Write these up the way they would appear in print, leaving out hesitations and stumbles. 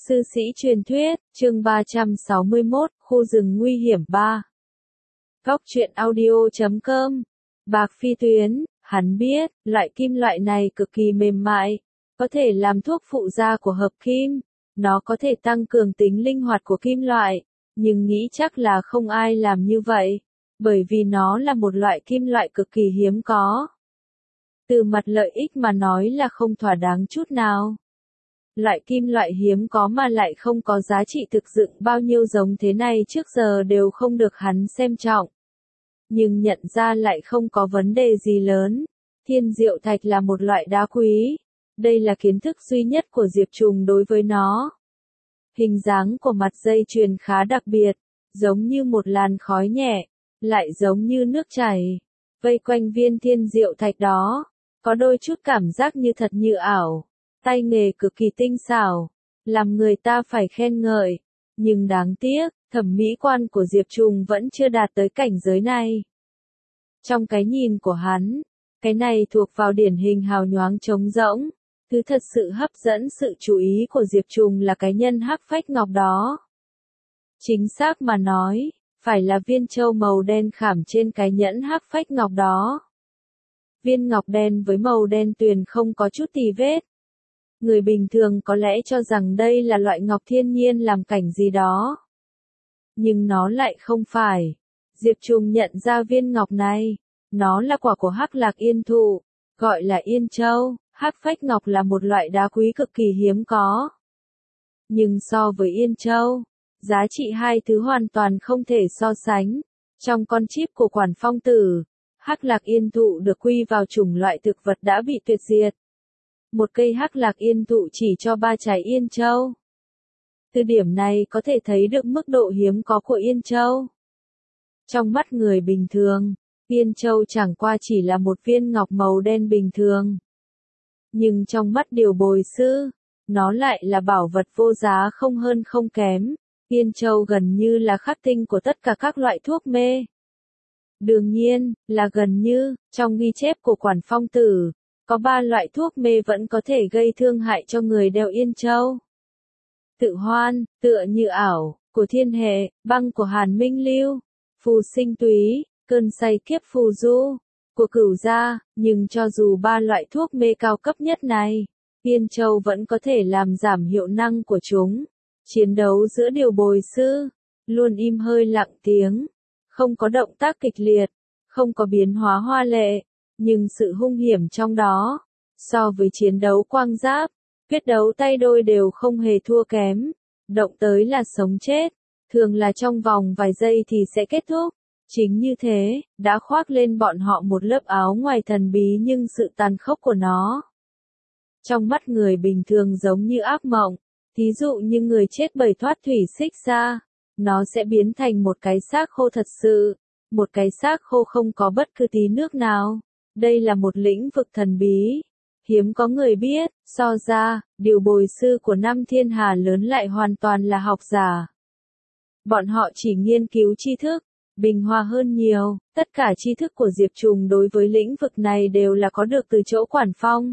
Sư sĩ truyền thuyết, chương 361, khu rừng nguy hiểm 3. Góc truyện audio.com. Bạc Phi Tuyến, hắn biết, loại kim loại này cực kỳ mềm mại, có thể làm thuốc phụ gia của hợp kim, nó có thể tăng cường tính linh hoạt của kim loại, nhưng nghĩ chắc là không ai làm như vậy, bởi vì nó là một loại kim loại cực kỳ hiếm có. Từ mặt lợi ích mà nói là không thỏa đáng chút nào. Loại kim loại hiếm có mà lại không có giá trị thực dụng bao nhiêu giống thế này trước giờ đều không được hắn xem trọng. Nhưng nhận ra lại không có vấn đề gì lớn. Thiên diệu thạch là một loại đá quý. Đây là kiến thức duy nhất của Diệp Trùng đối với nó. Hình dáng của mặt dây chuyền khá đặc biệt, giống như một làn khói nhẹ, lại giống như nước chảy. Vây quanh viên thiên diệu thạch đó, có đôi chút cảm giác như thật như ảo. Tay nghề cực kỳ tinh xảo, làm người ta phải khen ngợi, nhưng đáng tiếc, thẩm mỹ quan của Diệp Trùng vẫn chưa đạt tới cảnh giới này. Trong cái nhìn của hắn, cái này thuộc vào điển hình hào nhoáng trống rỗng, thứ thật sự hấp dẫn sự chú ý của Diệp Trùng là cái nhân hắc phách ngọc đó. Chính xác mà nói, phải là viên châu màu đen khảm trên cái nhẫn hắc phách ngọc đó. Viên ngọc đen với màu đen tuyền không có chút tì vết. Người bình thường có lẽ cho rằng đây là loại ngọc thiên nhiên làm cảnh gì đó. Nhưng nó lại không phải. Diệp Trùng nhận ra viên ngọc này. Nó là quả của hắc lạc yên thụ, gọi là yên châu. Hắc phách ngọc là một loại đá quý cực kỳ hiếm có. Nhưng so với yên châu, giá trị hai thứ hoàn toàn không thể so sánh. Trong con chip của Quản Phong Tử, hắc lạc yên thụ được quy vào chủng loại thực vật đã bị tuyệt diệt. Một cây hắc lạc yên thụ chỉ cho 3 trái yên châu. Từ điểm này có thể thấy được mức độ hiếm có của yên châu. Trong mắt người bình thường, yên châu chẳng qua chỉ là một viên ngọc màu đen bình thường. Nhưng trong mắt điều bồi sư, nó lại là bảo vật vô giá không hơn không kém. Yên châu gần như là khắc tinh của tất cả các loại thuốc mê. Đương nhiên, là gần như, trong ghi chép của Quản Phong Tử, có 3 loại thuốc mê vẫn có thể gây thương hại cho người đeo yên châu. Tự hoan, tựa như ảo, của thiên hệ, băng của Hàn Minh Lưu, phù sinh túy, cơn say kiếp phù du, của Cửu gia, nhưng cho dù 3 loại thuốc mê cao cấp nhất này, yên châu vẫn có thể làm giảm hiệu năng của chúng. Chiến đấu giữa điều bồi sư, luôn im hơi lặng tiếng, không có động tác kịch liệt, không có biến hóa hoa lệ. Nhưng sự hung hiểm trong đó, so với chiến đấu quang giáp, quyết đấu tay đôi đều không hề thua kém. Động tới là sống chết, thường là trong vòng vài giây thì sẽ kết thúc. Chính như thế, đã khoác lên bọn họ một lớp áo ngoài thần bí nhưng sự tàn khốc của nó. Trong mắt người bình thường giống như ác mộng, thí dụ như người chết bởi thoát thủy xích ra, nó sẽ biến thành một cái xác khô thật sự, một cái xác khô không có bất cứ tí nước nào. Đây là một lĩnh vực thần bí, hiếm có người biết, so ra, điều bồi sư của Nam Thiên Hà lớn lại hoàn toàn là học giả. Bọn họ chỉ nghiên cứu tri thức, bình hòa hơn nhiều, tất cả tri thức của Diệp Trùng đối với lĩnh vực này đều là có được từ chỗ Quản Phong.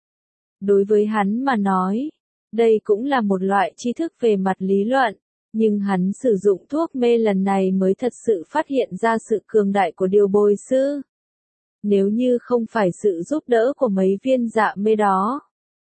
Đối với hắn mà nói, đây cũng là một loại tri thức về mặt lý luận, nhưng hắn sử dụng thuốc mê lần này mới thật sự phát hiện ra sự cường đại của điều bồi sư. Nếu như không phải sự giúp đỡ của mấy viên dạ mê đó,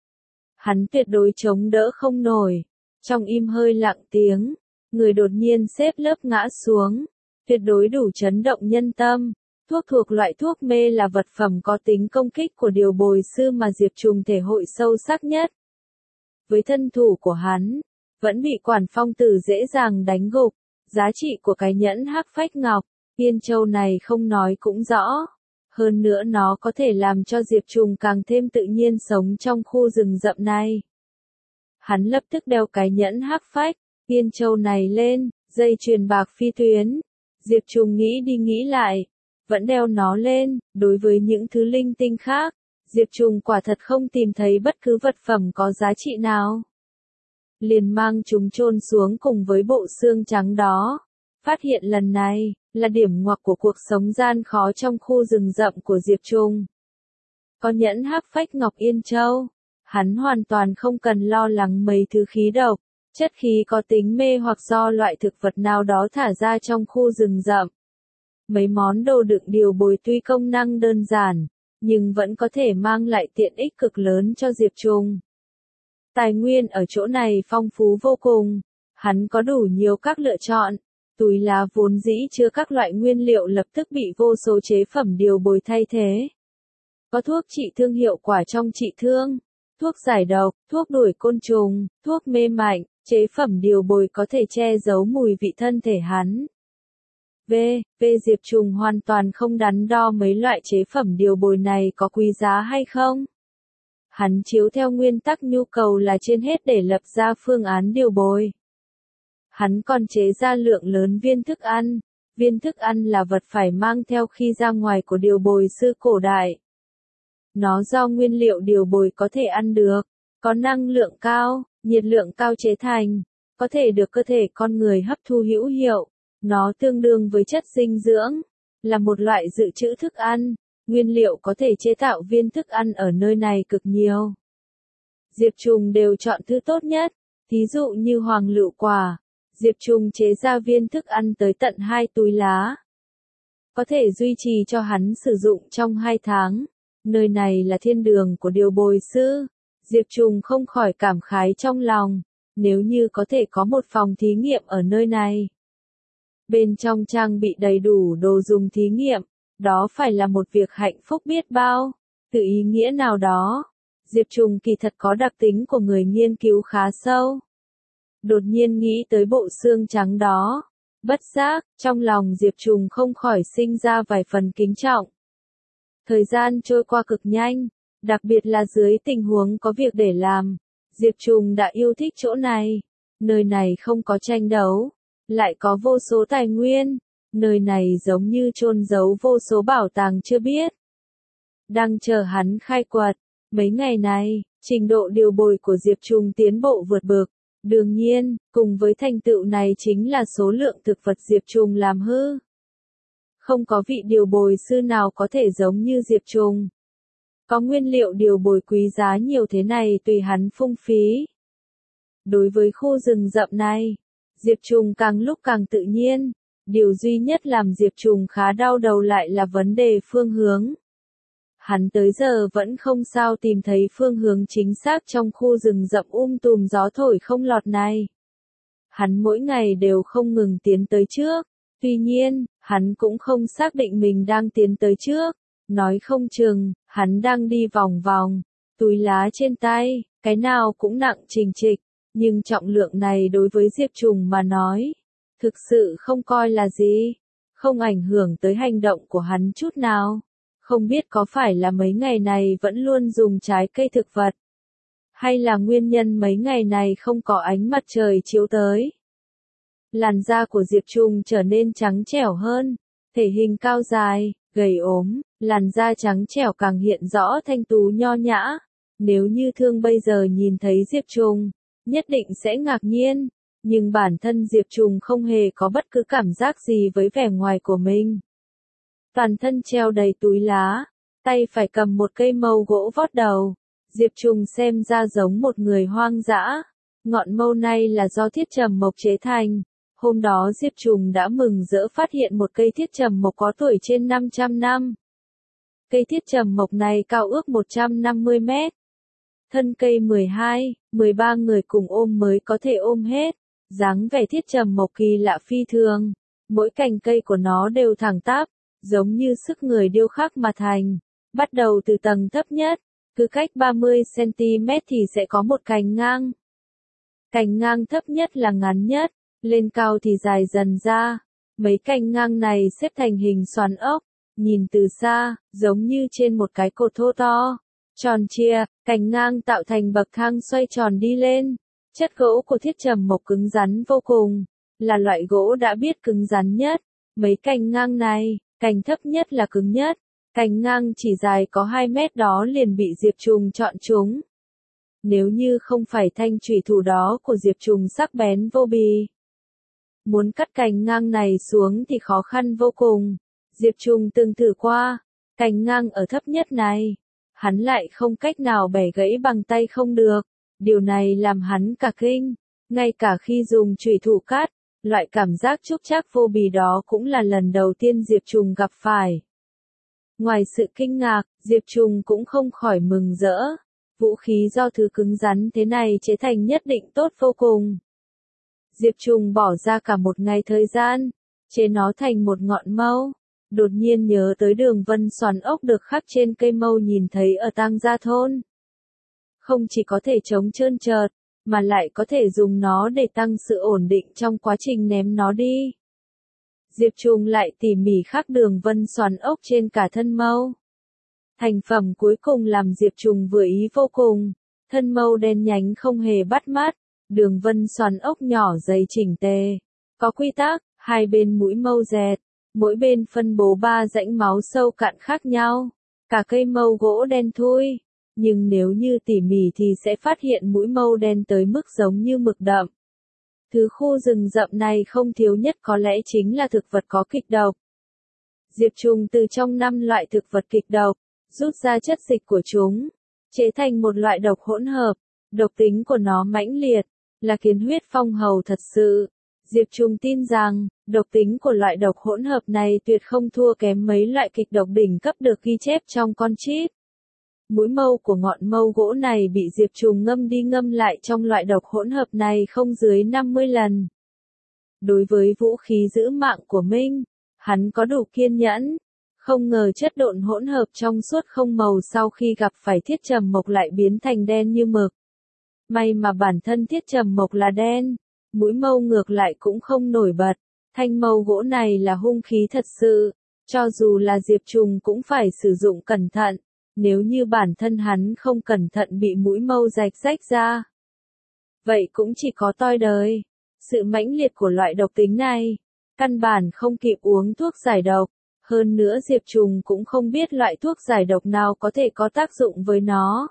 hắn tuyệt đối chống đỡ không nổi. Trong im hơi lặng tiếng, người đột nhiên xếp lớp ngã xuống, tuyệt đối đủ chấn động nhân tâm. Thuốc thuộc loại thuốc mê là vật phẩm có tính công kích của điều bồi sư mà Diệp Trùng thể hội sâu sắc nhất. Với thân thủ của hắn, vẫn bị Quản Phong Tử dễ dàng đánh gục. Giá trị của cái nhẫn hắc phách ngọc, yên châu này không nói cũng rõ. Hơn nữa nó có thể làm cho Diệp Trùng càng thêm tự nhiên sống trong khu rừng rậm này. Hắn lập tức đeo cái nhẫn hắc phách, yên châu này lên, dây chuyền bạc phi tuyến. Diệp Trùng nghĩ đi nghĩ lại, vẫn đeo nó lên. Đối với những thứ linh tinh khác, Diệp Trùng quả thật không tìm thấy bất cứ vật phẩm có giá trị nào. Liền mang chúng chôn xuống cùng với bộ xương trắng đó. Phát hiện lần này, là điểm ngoặc của cuộc sống gian khó trong khu rừng rậm của Diệp Trùng. Có nhẫn hắc phách ngọc yên châu, hắn hoàn toàn không cần lo lắng mấy thứ khí độc, Chất khí có tính mê hoặc do loại thực vật nào đó thả ra trong khu rừng rậm. Mấy món đồ đựng điều bồi tuy công năng đơn giản, nhưng vẫn có thể mang lại tiện ích cực lớn cho Diệp Trùng. Tài nguyên ở chỗ này phong phú vô cùng, hắn có đủ nhiều các lựa chọn. Túi lá vốn dĩ chứa các loại nguyên liệu lập tức bị vô số chế phẩm điều bồi thay thế. Có thuốc trị thương hiệu quả trong trị thương, thuốc giải độc, thuốc đuổi côn trùng, thuốc mê mạnh, chế phẩm điều bồi có thể che giấu mùi vị thân thể hắn. Diệp Trùng hoàn toàn không đắn đo mấy loại chế phẩm điều bồi này có quý giá hay không. Hắn chiếu theo nguyên tắc nhu cầu là trên hết để lập ra phương án điều bồi. Hắn còn chế ra lượng lớn viên thức ăn. Viên thức ăn là vật phải mang theo khi ra ngoài của điều bồi sư cổ đại. Nó do nguyên liệu điều bồi có thể ăn được, có năng lượng cao, nhiệt lượng cao chế thành, có thể được cơ thể con người hấp thu hữu hiệu. Nó tương đương với chất dinh dưỡng, là một loại dự trữ thức ăn. Nguyên liệu có thể chế tạo viên thức ăn ở nơi này cực nhiều. Diệp Trùng đều chọn thứ tốt nhất, thí dụ như hoàng lựu quả. Diệp Trùng chế ra viên thức ăn tới tận 2 túi lá. Có thể duy trì cho hắn sử dụng trong 2 tháng. Nơi này là thiên đường của điều bồi sư. Diệp Trùng không khỏi cảm khái trong lòng. Nếu như có thể có một phòng thí nghiệm ở nơi này. Bên trong trang bị đầy đủ đồ dùng thí nghiệm. Đó phải là một việc hạnh phúc biết bao. Từ ý nghĩa nào đó. Diệp Trùng kỳ thật có đặc tính của người nghiên cứu khá sâu. Đột nhiên nghĩ tới bộ xương trắng đó. Bất giác, trong lòng Diệp Trùng không khỏi sinh ra vài phần kính trọng. Thời gian trôi qua cực nhanh, đặc biệt là dưới tình huống có việc để làm. Diệp Trùng đã yêu thích chỗ này. Nơi này không có tranh đấu, lại có vô số tài nguyên. Nơi này giống như chôn giấu vô số bảo tàng chưa biết. Đang chờ hắn khai quật. Mấy ngày này, trình độ điều bồi của Diệp Trùng tiến bộ vượt bậc. Đương nhiên, cùng với thành tựu này chính là số lượng thực vật Diệp Trùng làm hư. Không có vị điều bồi sư nào có thể giống như Diệp Trùng. Có nguyên liệu điều bồi quý giá nhiều thế này tùy hắn phung phí. Đối với khu rừng rậm này, Diệp Trùng càng lúc càng tự nhiên. Điều duy nhất làm Diệp Trùng khá đau đầu lại là vấn đề phương hướng. Hắn tới giờ vẫn không sao tìm thấy phương hướng chính xác trong khu rừng rậm tùm gió thổi không lọt này. Hắn mỗi ngày đều không ngừng tiến tới trước. Tuy nhiên, hắn cũng không xác định mình đang tiến tới trước. Nói không chừng, hắn đang đi vòng vòng. Túi lá trên tay, cái nào cũng nặng trình trịch. Nhưng trọng lượng này đối với Diệp Trùng mà nói, thực sự không coi là gì. Không ảnh hưởng tới hành động của hắn chút nào. Không biết có phải là mấy ngày này vẫn luôn dùng trái cây thực vật. Hay là nguyên nhân mấy ngày này không có ánh mặt trời chiếu tới. Làn da của Diệp Trùng trở nên trắng trẻo hơn. Thể hình cao dài, gầy ốm, làn da trắng trẻo càng hiện rõ thanh tú nho nhã. Nếu như Thương bây giờ nhìn thấy Diệp Trùng, nhất định sẽ ngạc nhiên. Nhưng bản thân Diệp Trùng không hề có bất cứ cảm giác gì với vẻ ngoài của mình. Toàn thân treo đầy túi lá, tay phải cầm một cây mâu gỗ vót đầu. Diệp Trùng xem ra giống một người hoang dã. Ngọn mâu này là do thiết trầm mộc chế thành. Hôm đó Diệp Trùng đã mừng rỡ phát hiện một cây thiết trầm mộc có tuổi trên 500 năm. Cây thiết trầm mộc này cao ước 150 mét. Thân cây 12, 13 người cùng ôm mới có thể ôm hết. Dáng vẻ thiết trầm mộc kỳ lạ phi thường. Mỗi cành cây của nó đều thẳng tắp, giống như sức người điêu khắc mà thành. Bắt đầu từ tầng thấp nhất, cứ cách 30 cm thì sẽ có một cành ngang. Cành ngang thấp nhất là ngắn nhất, lên cao thì dài dần ra. Mấy cành ngang này xếp thành hình xoắn ốc, nhìn từ xa, giống như trên một cái cột thô to, tròn trịa, cành ngang tạo thành bậc thang xoay tròn đi lên. Chất gỗ của thiết trầm mộc cứng rắn vô cùng, là loại gỗ đã biết cứng rắn nhất. Mấy cành ngang này, cành thấp nhất là cứng nhất, cành ngang chỉ dài có 2 mét đó liền bị Diệp Trùng chọn chúng. Nếu như không phải thanh chủy thủ đó của Diệp Trùng sắc bén vô bì, muốn cắt cành ngang này xuống thì khó khăn vô cùng. Diệp Trùng từng thử qua, cành ngang ở thấp nhất này, hắn lại không cách nào bẻ gãy bằng tay không được. Điều này làm hắn cả kinh. Ngay cả khi dùng chùy thủ cắt, loại cảm giác trúc trác vô bì đó cũng là lần đầu tiên Diệp Trùng gặp phải. Ngoài sự kinh ngạc, Diệp Trùng cũng không khỏi mừng rỡ. Vũ khí do thứ cứng rắn thế này chế thành nhất định tốt vô cùng. Diệp Trùng bỏ ra cả một ngày thời gian, chế nó thành một ngọn mâu. Đột nhiên nhớ tới đường vân xoắn ốc được khắc trên cây mâu nhìn thấy ở Tang Gia thôn. Không chỉ có thể chống trơn trượt, mà lại có thể dùng nó để tăng sự ổn định trong quá trình ném nó đi. Diệp Trùng lại tỉ mỉ khắc đường vân xoắn ốc trên cả thân mâu. Thành phẩm cuối cùng làm Diệp Trùng vừa ý vô cùng. Thân mâu đen nhánh không hề bắt mắt, đường vân xoắn ốc nhỏ dày chỉnh tề. Có quy tắc, hai bên mũi mâu dẹt, mỗi bên phân bố 3 rãnh máu sâu cạn khác nhau. Cả cây mâu gỗ đen thui, nhưng nếu như tỉ mỉ thì sẽ phát hiện mũi mâu đen tới mức giống như mực đậm. Thứ khu rừng rậm này không thiếu nhất có lẽ chính là thực vật có kịch độc. Diệp Trùng từ trong 5 loại thực vật kịch độc, rút ra chất dịch của chúng, chế thành một loại độc hỗn hợp. Độc tính của nó mãnh liệt, là kiến huyết phong hầu thật sự. Diệp Trùng tin rằng, độc tính của loại độc hỗn hợp này tuyệt không thua kém mấy loại kịch độc đỉnh cấp được ghi chép trong con chip. Mũi mâu của ngọn mâu gỗ này bị Diệp Trùng ngâm đi ngâm lại trong loại độc hỗn hợp này không dưới 50 lần. Đối với vũ khí giữ mạng của Minh, hắn có đủ kiên nhẫn. Không ngờ chất độn hỗn hợp trong suốt không màu sau khi gặp phải thiết trầm mộc lại biến thành đen như mực. May mà bản thân thiết trầm mộc là đen, mũi mâu ngược lại cũng không nổi bật. Thanh mâu gỗ này là hung khí thật sự, cho dù là Diệp Trùng cũng phải sử dụng cẩn thận. Nếu như bản thân hắn không cẩn thận bị mũi mâu rạch rách ra, vậy cũng chỉ có toi đời. Sự mãnh liệt của loại độc tính này, căn bản không kịp uống thuốc giải độc. Hơn nữa Diệp Trùng cũng không biết loại thuốc giải độc nào có thể có tác dụng với nó.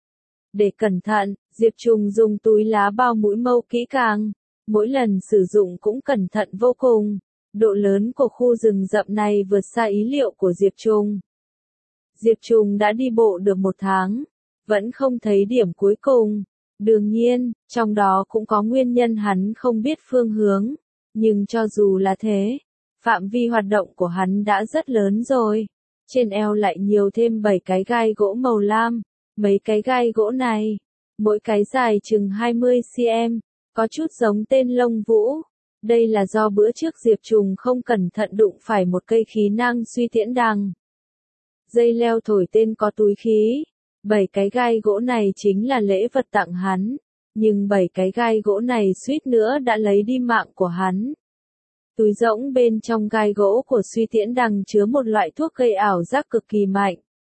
Để cẩn thận, Diệp Trùng dùng túi lá bao mũi mâu kỹ càng. Mỗi lần sử dụng cũng cẩn thận vô cùng. Độ lớn của khu rừng rậm này vượt xa ý liệu của Diệp Trùng. Diệp Trùng đã đi bộ được 1 tháng, vẫn không thấy điểm cuối cùng. Đương nhiên, trong đó cũng có nguyên nhân hắn không biết phương hướng. Nhưng cho dù là thế, phạm vi hoạt động của hắn đã rất lớn rồi. Trên eo lại nhiều thêm 7 cái gai gỗ màu lam. Mấy cái gai gỗ này, mỗi cái dài chừng 20 cm, có chút giống tên lông vũ. Đây là do bữa trước Diệp Trùng không cẩn thận đụng phải một cây khí năng suy tiễn đằng. Dây leo thổi tên có túi khí. 7 cái gai gỗ này chính là lễ vật tặng hắn. Nhưng 7 cái gai gỗ này suýt nữa đã lấy đi mạng của hắn. Túi rỗng bên trong gai gỗ của suy tiễn đằng chứa một loại thuốc gây ảo giác cực kỳ mạnh.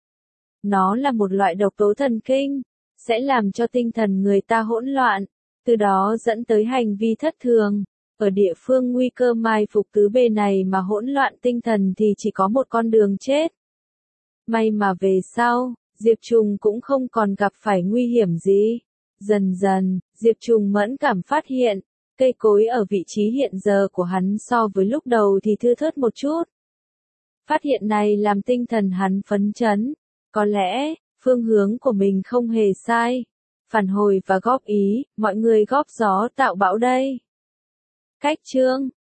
Nó là một loại độc tố thần kinh, sẽ làm cho tinh thần người ta hỗn loạn, từ đó dẫn tới hành vi thất thường. Ở địa phương nguy cơ mai phục tứ bề này mà hỗn loạn tinh thần thì chỉ có một con đường chết. May mà về sau, Diệp Trùng cũng không còn gặp phải nguy hiểm gì. Dần dần, Diệp Trùng mẫn cảm phát hiện, cây cối ở vị trí hiện giờ của hắn so với lúc đầu thì thưa thớt một chút. Phát hiện này làm tinh thần hắn phấn chấn. Có lẽ, phương hướng của mình không hề sai. Phản hồi và góp ý, mọi người góp gió tạo bão đây. Cách chương